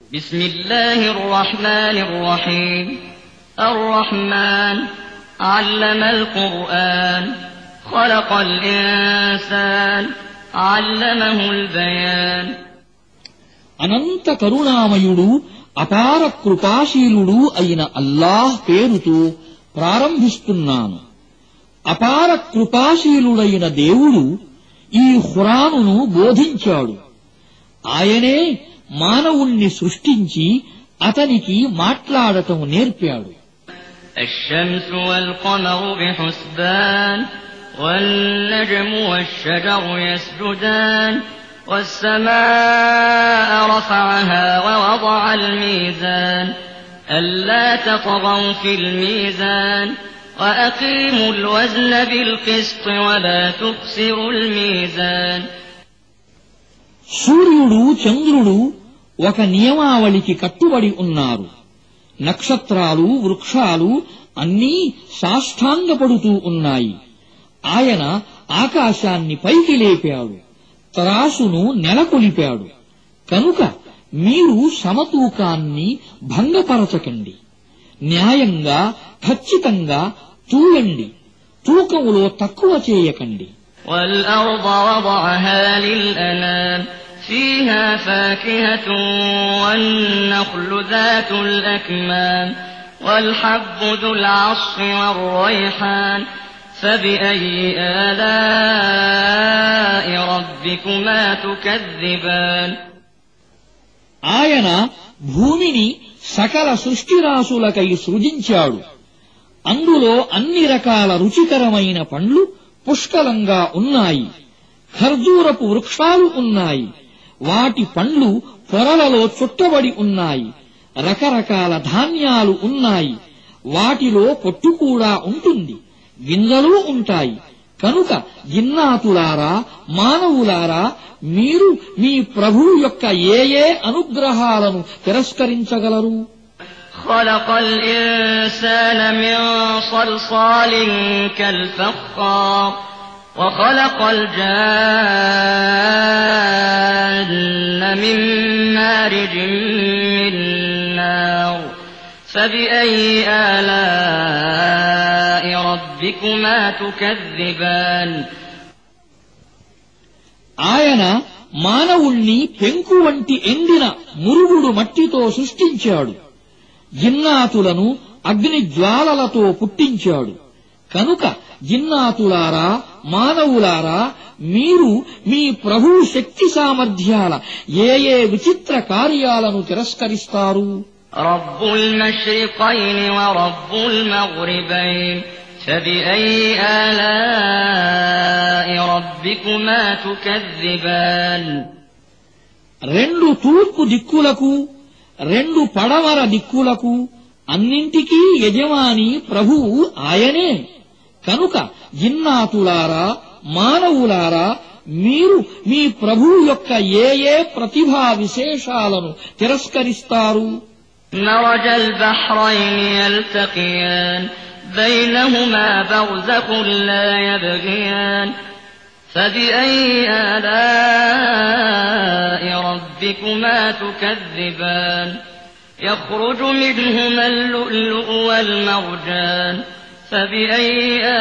بسم الله الرحمن الرحيم الرحمن علم القرآن خلق الإنسان علمه البيان అనంత కరుణామయుడు అపార కృపాశీలుడు అయిన అల్లాహ్ పేరుతో ప్రారంభిస్తున్నాను. అపార కృపాశీలుడైన దేవుడు ఈ ఖురానును బోధించాడు. ఆయనే మానవుణ్ణి సృష్టించి అతనికి మాట్లాడటం నేర్పాడు. الشمس والقمر بحسبان والنجم والشجر يسجدان والسماء رفعها ووضع الميزان ألا تطغوا في الميزان وأقيموا الوزن بالقسط ولا تخسروا الميزان. సూర్యుడు చంద్రుడు ఒక నియమావళికి కట్టుబడి ఉన్నారు. నక్షత్రాలు వృక్షాలు అన్నీ సాష్టాంగపడుతూ ఉన్నాయి. ఆయన ఆకాశాన్ని పైకి లేపాడు, త్రాసును నెలకొలిపాడు. కనుక మీరు సమతూకాన్ని భంగపరచకండి. న్యాయంగా ఖచ్చితంగా తూయండి, తూకములో తక్కువ చేయకండి. والأرض وضعها للأنام فيها فاكهة والنخل ذات الأكمام والحب ذو العصف والريحان فبأي آلاء ربكما تكذبان. ఆయన భూమిని సకల సృష్టిరాశులకై సృజించాడు. అందులో అన్ని రకాల రుచికరమైన పండ్లు పుష్కలంగా ఉన్నాయి. ఖర్జూరపు వృక్షాలు ఉన్నాయి. వాటి పండ్లు పొరలలో చుట్టబడి ఉన్నాయి. రకరకాల ధాన్యాలు ఉన్నాయి. వాటిలో పొట్టు కూడా ఉంటుంది, గింజలు ఉంటాయి. కనుక జిన్నాతులారా, మానవులారా, మీరు మీ ప్రభువు యొక్క ఏ అనుగ్రహాలను తిరస్కరించగలరు? خلق الإنسان من صلصال كالفخار وخلق الجان من مارج من نار فبأي آلاء ربكما تكذبان. ఆయన మానవుణ్ణి పెంకు వంటి ఎండిన మురుగుడు మట్టితో సృష్టించాడు. జిన్నాతులను అగ్ని జ్వాలలతో పుట్టించాడు. కనుక జిన్నాతులారా, మానవులారా, మీరు మీ ప్రభు శక్తి సామర్థ్యాల ఏ విచిత్ర కార్యాలను తిరస్కరిస్తారు? رب المشرقين ورب المغربين فبأي آلاء ربكما تكذبان. రెండు తూర్పు దిక్కులకు, రెండు పడమర దిక్కులకు అన్నింటికీ యజమాని ప్రభువు ఆయనే. కనుక జిన్నాతులారా, మానవులారా, మీరు మీ ప్రభువు యొక్క ఏ ప్రతిభా విశేషాలను తిరస్కరిస్తారు? مرج البحرين يلتقيان بينهما برزخ لا يبغيان فبأي آلاء ربكما تكذبان. يخرج منهما اللؤلؤ والمرجان فبأي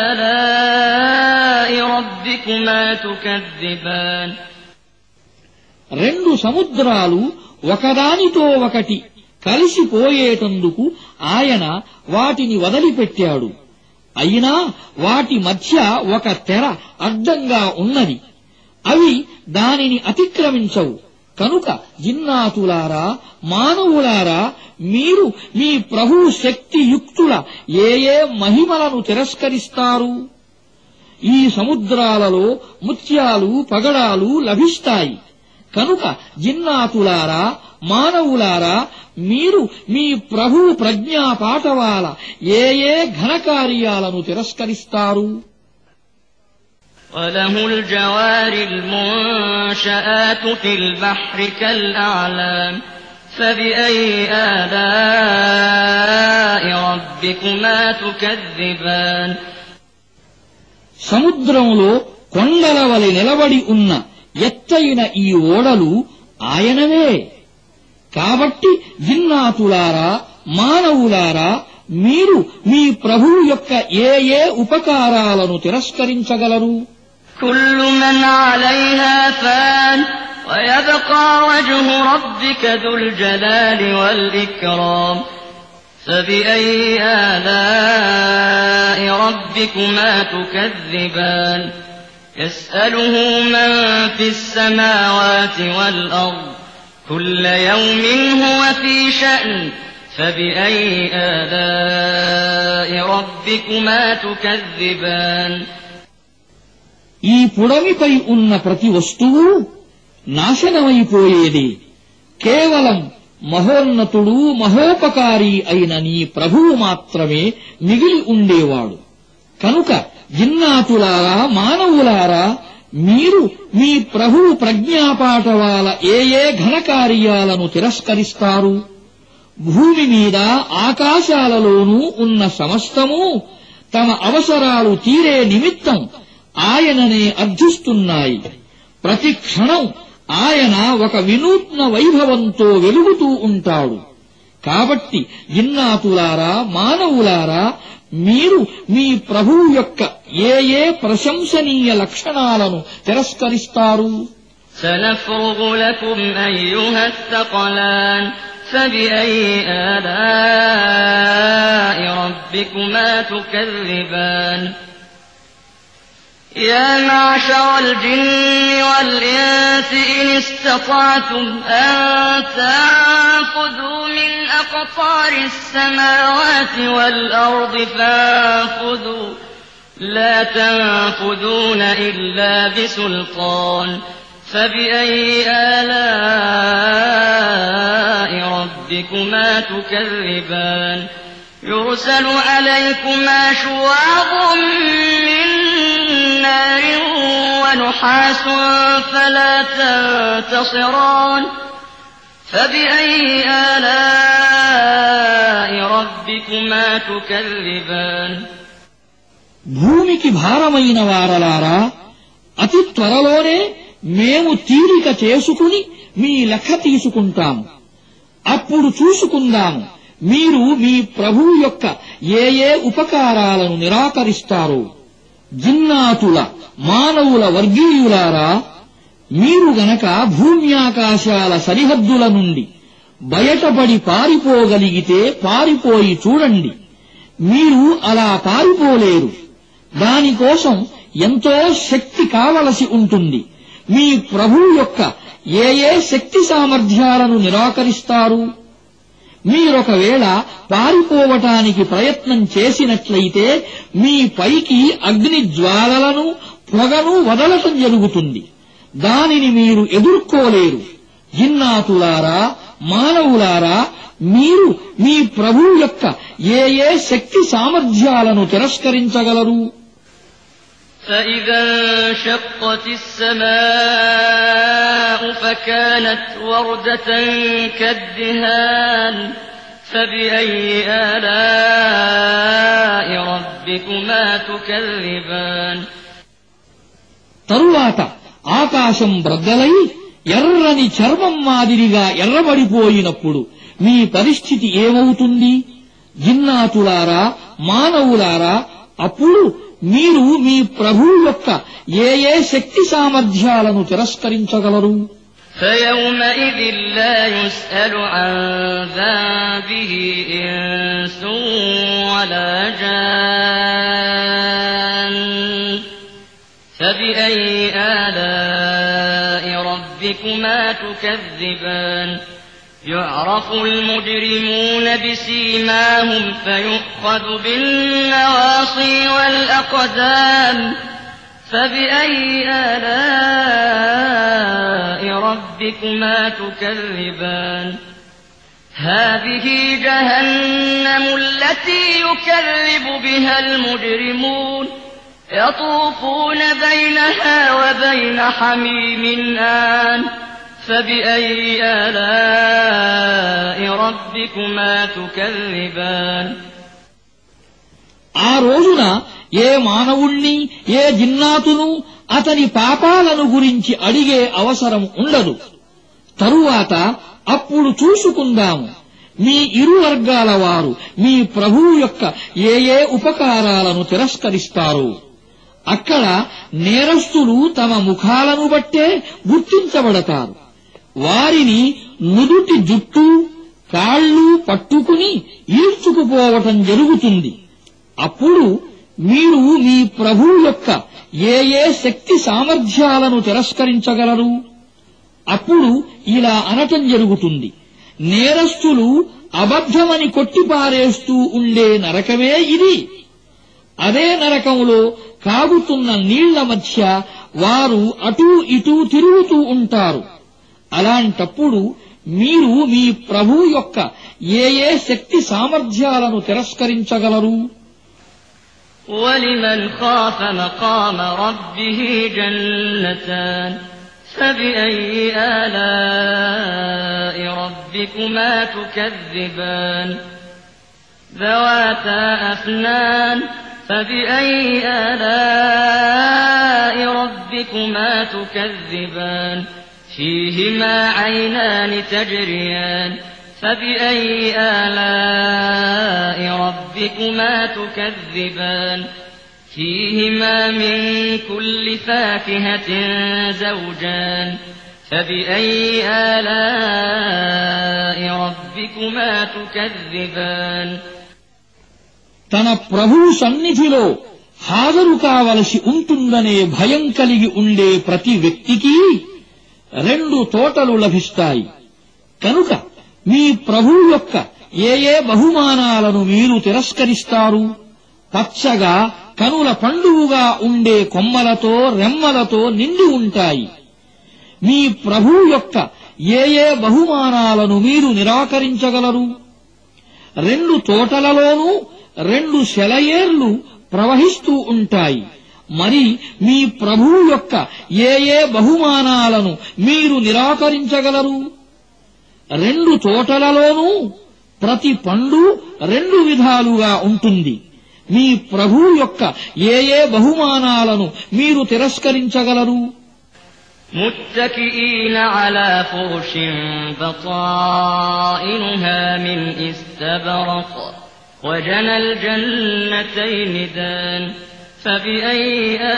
آلاء ربكما تكذبان. రెండు సముద్రాలు ఒకదానితో ఒకటి కలిసిపోయేటందుకు ఆయన వాటిని వదిలిపెట్టాడు. అయినా వాటి మధ్య ఒక తెర అడ్డంగా ఉన్నది. అవి దానిని అతిక్రమించవు. కనుక జిన్నాతులారా, మానవులారా, మీరు మీ ప్రభు శక్తియుక్తుల ఏ మహిమలను తిరస్కరిస్తారు? ఈ సముద్రాలలో ముత్యాలు, పగడాలు లభిస్తాయి. కనుక జిన్నాతులారా, మానవులారా, మీరు మీ ప్రభు ప్రజ్ఞా పాఠవాల ఏ ఘనకార్యాలను తిరస్కరిస్తారు? وله الجوار المنشآت في البحر كالأعلام فبأي آلاء ربكما تكذبان. సముద్రంలో కొండల వలె నిలబడి ఉన్న ఎత్తైన ఈ ఓడలు ఆయనవే. కాబట్టి జిన్నాతులారా, మానవులారా, మీరు మీ ప్రభువు యొక్క ఏ ఏ ఉపకారాలను తిరస్కరించగలరు? كل من عليها فان ويبقى وجه ربك ذو الجلال والإكرام فبأي آلاء ربكما تكذبان يسأله من في السماوات والأرض كل يوم هو في شأن فبأي آلاء ربكما تكذبان ఈ పుడమిపై ఉన్న ప్రతి వస్తువు నాశనమైపోయేదే. కేవలం మహోన్నతుడు, మహోపకారి అయిన నీ ప్రభువు మాత్రమే మిగిలి ఉండేవాడు. కనుక జిన్నాతులారా, మానవులారా, మీరు మీ ప్రభువు ప్రజ్ఞాపాఠవాల ఏ ఏ ఘనకార్యాలను తిరస్కరిస్తారు? భూమి మీద, ఆకాశాలలోనూ ఉన్న సమస్తము తమ అవసరాలు తీరే నిమిత్తం ఆయననే అర్థిస్తున్నాయి. ప్రతి క్షణం ఆయన ఒక వినూత్న వైభవంతో వెలుగుతూ ఉంటాడు. కాబట్టి జిన్నాతులారా, మానవులారా, మీరు మీ ప్రభువు యొక్క ఏ ఏ ప్రశంసనీయ లక్షణాలను తిరస్కరిస్తారు? سنفرغ لكم أيها الثقلان فبأي آلاء ربكما تكذبان يا معشر الجن والإنس إن استطعتم أن تنفذوا من أقطار السماوات والأرض فانفذوا لا تنفذون إلا بسلطان فبأي آلاء ربكما تكذبان يرسل عليكما شواظ من نار ونحاس فلا تنتصران فبأي آلاء ربكما تكذبان భూమికి భారమైన వారలారా, అతి త్వరలోనే మేము తీరిక చేసుకుని మీ లెక్క తీసుకుంటాము. అప్పుడు చూసుకుందాము మీరు మీ ప్రభువు యొక్క ఏ ఏ ఉపకారాలను నిరాకరిస్తారో. జిన్నాతుల, మానవుల వర్గీయులారా, మీరు గనక భూమ్యాకాశాల సరిహద్దుల నుండి బయటపడి పారిపోగలిగితే పారిపోయి చూడండి. మీరు అలా పారిపోలేరు. దానికోసం ఎంతో శక్తి కావలసి ఉంటుంది. మీ ప్రభువు యొక్క ఏ ఏ శక్తి సామర్థ్యాలను నిరాకరిస్తారు? మీరొకవేళ పారిపోవటానికి ప్రయత్నం చేసినట్లయితే మీ పైకి అగ్ని జ్వాలలను, పొగను వదలటం జరుగుతుంది. దానిని మీరు ఎదుర్కోలేరు. జిన్నాతులారా, మానవులారా, మీరు మీ ప్రభువు యొక్క ఏ ఏ శక్తి సామర్థ్యాలను తిరస్కరించగలరు? فإذا انشقت السماء فكانت وردة كالدهان فبأي آلاء ربكما تكذبان తరువాత ఆకాశం బ్రద్దలై ఎర్రని చర్మం మాదిరిగా ఎర్రబడిపోయినప్పుడు మీ పరిస్థితి ఏమవుతుంది? జిన్నాతులారా, మానవులారా, అప్పుడు మీరు మీ ప్రభువు యొక్క ఏ ఏ శక్తి సామర్థ్యాలను తిరస్కరించగలరు? فيومئذ لا يسأل عن ذنبه إنس ولا جان فبأي آلاء ربكما تكذبان يعرف المجرمون بسيماهم فيؤخذ بالنواصي والأقدام فبأي آلاء ربكما تكذبان هذه جهنم التي يكذب بها المجرمون يطوفون بينها وبين حميم آن فبأي آلاء ربكما تكذبان ఆ రోజున ఏ మానవుణ్ణి, ఏ జిన్నాతును అతని పాపాలను గురించి అడిగే అవసరం ఉండదు. తరువాత అప్పుడు చూసుకుందాము మీ ఇరు వర్గాల వారు మీ ప్రభువు యొక్క ఏ ఏ ఉపకారాలను తిరస్కరిస్తారో. అక్కడ నేరస్తులు తమ ముఖాలను బట్టే గుర్తించబడతారు. వారిని నుదుటి జుట్టు కాళ్ళు పట్టుకుని ఈడ్చుకుపోవటం జరుగుతుంది. అప్పుడు మీరు మీ ప్రభువు యొక్క ఏ ఏ శక్తి సామర్థ్యాలను తిరస్కరించగలరు? అప్పుడు ఇలా అనటం జరుగుతుంది, నేరస్తులు అబద్ధమని కొట్టిపారేస్తూ ఉండే నరకమే ఇది. అదే నరకంలో కాగుతున్న నీళ్ల మధ్య వారు అటూ ఇటూ తిరుగుతూ ఉంటారు. అలాంటప్పుడు మీరు మీ ప్రభువు యొక్క ఏ ఏ శక్తి సామర్థ్యాలను తిరస్కరించగలరు? وَلِمَنْ خَافَ مَقَامَ رَبِّهِ جَنَّتَانِ فَبِأَيِّ آلَاءِ رَبِّكُمَا تُكَذِّبَانِ ذَوَاتَا أَفْنَانٍ فَبِأَيِّ آلَاءِ رَبِّكُمَا تُكَذِّبَانِ فِيهِمَا عَيْنَانِ تَجْرِيَانِ فَبِأَيِّ آلَاءِ رَبِّكُمَا تُكَذِّبَانِ فِيهِمَا مِن كُلِّ فَاكِهَةٍ زَوْجَانِ فَبِأَيِّ آلَاءِ رَبِّكُمَا تُكَذِّبَانِ తన ప్రభువు సన్నిధిలో హాజరు కావలసి ఉంటుందనే భయం కలిగి ఉండే ప్రతి వ్యక్తికి 2 తోటలు లభిస్తాయి. కనుక మీ ప్రభువు యొక్క ఏ ఏ బహుమానాలను మీరు తిరస్కరిస్తారు? పచ్చగా కనుల పండువుగా ఉండే కొమ్మలతో రెమ్మలతో నిండి ఉంటాయి. మీ ప్రభువు యొక్క ఏ ఏ బహుమానాలను మీరు నిరాకరించగలరు? 2 తోటలలోనూ 2 సెలయేర్లు ప్రవహిస్తూ ఉంటాయి. మరి మీ ప్రభువు యొక్క ఏ ఏ బహుమానాలను మీరు నిరాకరించగలరు? 2 తోటలలోనూ ప్రతి పండు 2 విధాలుగా ఉంటుంది. మీ ప్రభువు యొక్క ఏ ఏ బహుమానాలను మీరు తిరస్కరించగలరు? متكئين على فرش بطائنها من استبرق وجنى الجنتين دان فبأي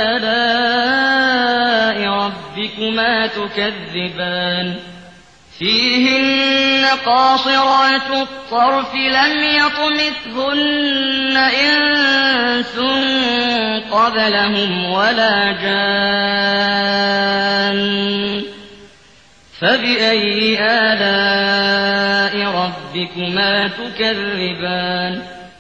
آلاء ربكما تكذبان فيهن قاصرات الطرف لم يطمثهن إنس قبلهم ولا جان فبأي آلاء ربكما تكذبان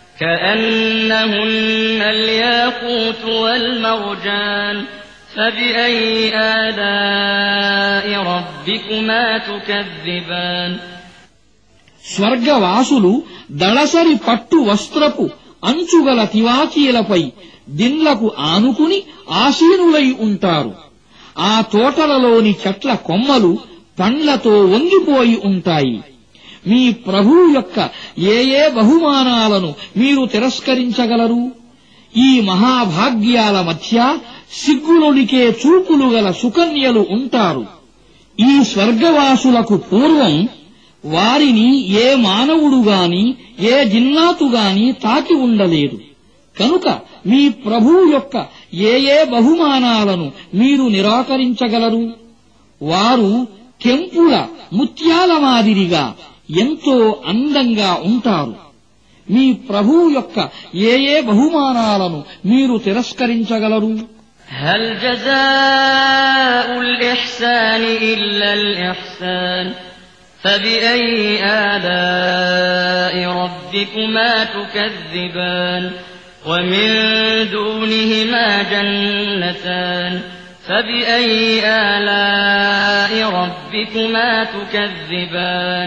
كأنهن الياقوت والمرجان فبأي آلاء ربكما تكذبان స్వర్గవాసులు దళసరి పట్టు వస్త్రపు అంచుగల తివాచీలపై దిండ్లకు ఆనుకుని ఆసీనులై ఉంటారు. ఆ తోటలలోని చెట్ల కొమ్మలు పండ్లతో వంగిపోయి ఉంటాయి. మీ ప్రభువు యొక్క ఏ ఏ బహుమానాలను మీరు తిరస్కరించగలరు? ఈ మహాభాగ్యాల మధ్య సిగ్గులొలికే చూపులు గల సుకన్యలు ఉంటారు. ఈ స్వర్గవాసులకు పూర్వం వారిని ఏ మానవుడుగాని ఏ జిన్నాతుగాని తాకి ఉండలేదు. కనుక మీ ప్రభువు యొక్క ఏ ఏ బహుమానాలను మీరు నిరాకరించగలరు? వారు కెంపుల ముత్యాల మాదిరిగా ఎంతో అందంగా ఉంటారు. మీ ప్రభువు యొక్క ఏ ఏ బహుమానాలను మీరు తిరస్కరించగలరు? هل جزاء الإحسان إلا الإحسان فبأي آلاء ربكما تكذبان ومن دونهما جنتان فبأي آلاء ربكما تكذبان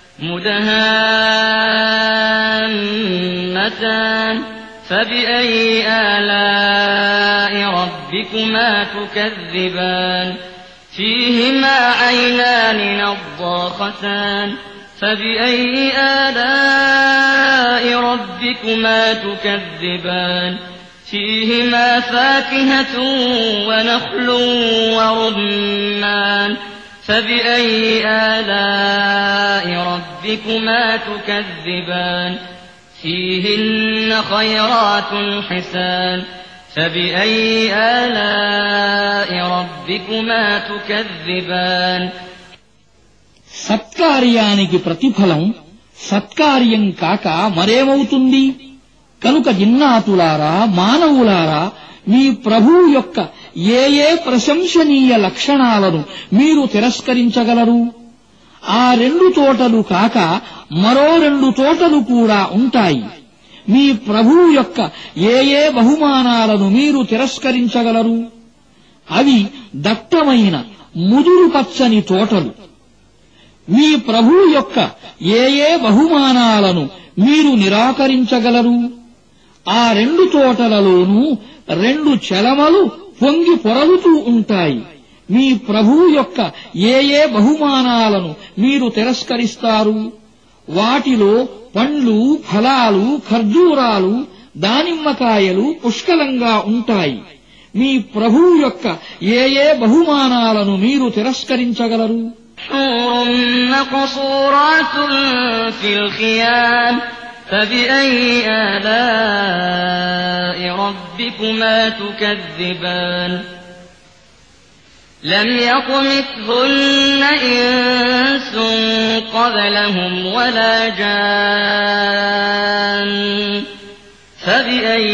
مدهامتان فبأي آلاء ربكما تكذبان فيهما عينان نضاختان فبأي آلاء ربكما تكذبان فيهما فاكهة ونخل ورمان فبأي آلاء ربكما تكذبان فيهن خيرات حسان فبأي آلاء ربكما تكذبان సత్కార్యానికి ప్రతిఫలం సత్కార్యం కాక మరేమవుతుంది? కనుక జిన్నాతులారా, మానవులారా, మీ ప్రభువు యొక్క ఏ ఏ ప్రశంసనీయ లక్షణాలను మీరు తిరస్కరించగలరు? ఆ 2 తోటలు కాక మరో 2 తోటలు కూడా ఉంటాయి. మీ ప్రభువు యొక్క ఏ ఏ బహుమానాలను మీరు తిరస్కరించగలరు? అవి దట్టమైన ముదురు పచ్చని తోటలు. మీ ప్రభువు యొక్క ఏ ఏ బహుమానాలను మీరు నిరాకరించగలరు? ఆ 2 తోటలలోనూ 2 చెలమలు పొంగి పొరలుతూ ఉంటాయి. మీ ప్రభువు యొక్క ఏ ఏ బహుమానాలను మీరు తిరస్కరిస్తారు? వాటిలో పండ్లు, ఫలాలు, ఖర్జూరాలు, దానిమ్మకాయలు పుష్కలంగా ఉంటాయి. మీ ప్రభువు యొక్క ఏ ఏ బహుమానాలను మీరు తిరస్కరించగలరు? حور مقصورات في الخيام فبأي آلاء ربكما تكذبان لم يطمثهن إنس قبلهم ولا جان فبأي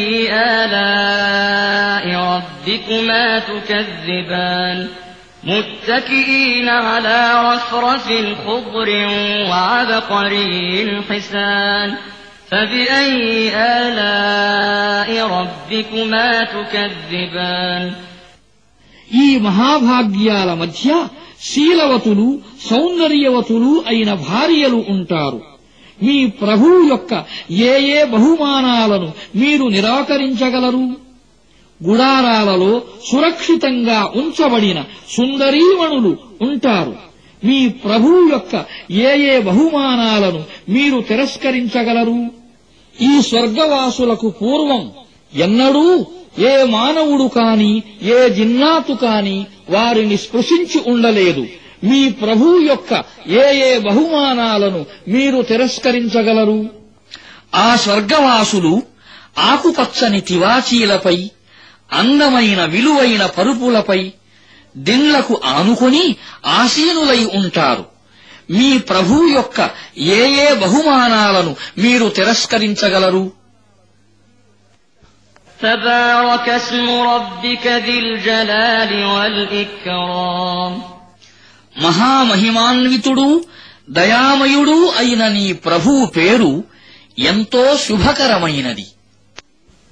آلاء ربكما تكذبان متكئين على رفرف خضر وعبقري حسان فبأي آلاء ربكما تكذبان ఈ మహాభాగ్యాల మధ్య శీలవతులు, సౌందర్యవతులు అయిన భార్యలు ఉంటారు. మీ ప్రభువు యొక్క ఏ ఏ బహుమానాలను మీరు నిరాకరించగలరు? గుడారాలలో సురక్షితంగా ఉంచబడిన సుందరీమణులు ఉంటారు. మీ ప్రభువు యొక్క ఏ ఏ బహుమానాలను మీరు తిరస్కరించగలరు? ఈ స్వర్గవాసులకు పూర్వం ఎన్నడూ ఏ మానవుడు కాని, ఏ జిన్నాతు కాని వారిని స్పృశించి ఉండలేదు. మీ ప్రభువు యొక్క ఏ ఏ బహుమానాలను మీరు తిరస్కరించగలరు? ఆ స్వర్గవాసులు ఆకుపచ్చని తివాచీలపై, అందమైన విలువైన పరుపులపై, దిండ్లకు ఆనుకొని ఆసీనులై ఉంటారు. మీ ప్రభువు యొక్క ఏ ఏ బహుమానాలను మీరు తిరస్కరించగలరు? تبارك اسم ربك ذي الجلال والإكرام మహామహిమాన్వితుడు, దయామయుడు అయిన నీ ప్రభువు పేరు ఎంతో శుభకరమైనది.